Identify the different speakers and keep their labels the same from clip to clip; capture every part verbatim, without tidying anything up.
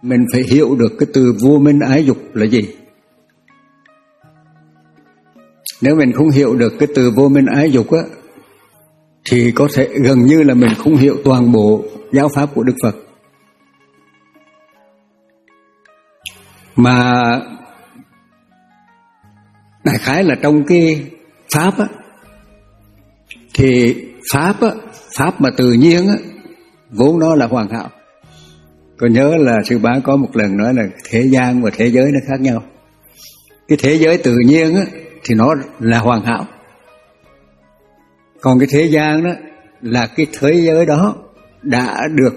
Speaker 1: mình phải hiểu được cái từ vô minh ái dục là gì. Nếu mình không hiểu được cái từ vô minh ái dục á, thì có thể gần như là mình không hiểu toàn bộ giáo pháp của Đức Phật. Mà đại khái là trong cái pháp á, thì pháp á, pháp mà tự nhiên á, vốn nó là hoàn hảo. Còn nhớ là sư bá có một lần nói là thế gian và thế giới nó khác nhau. Cái thế giới tự nhiên á, thì nó là hoàn hảo. Còn cái thế gian đó là cái thế giới đó đã được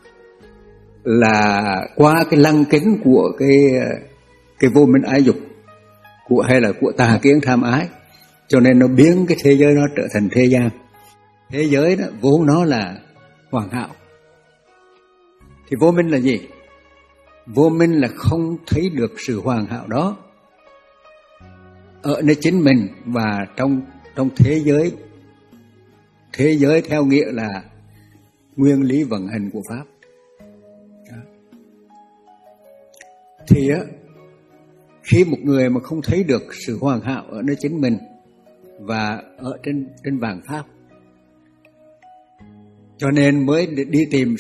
Speaker 1: là qua cái lăng kính của cái cái vô minh ái dục của hay là của tà kiến tham ái, cho nên nó biến cái thế giới đó trở thành thế gian. Thế giới đó vốn nó là hoàn hảo. Thì vô minh là gì? Vô minh là không thấy được sự hoàn hảo đó ở nơi chính mình và trong trong thế giới. Thế giới theo nghĩa là nguyên lý vận hành của pháp. Đó. Thì á, khi một người mà không thấy được sự hoàn hảo ở nơi chính mình và ở trên trên vạn pháp, cho nên mới đi tìm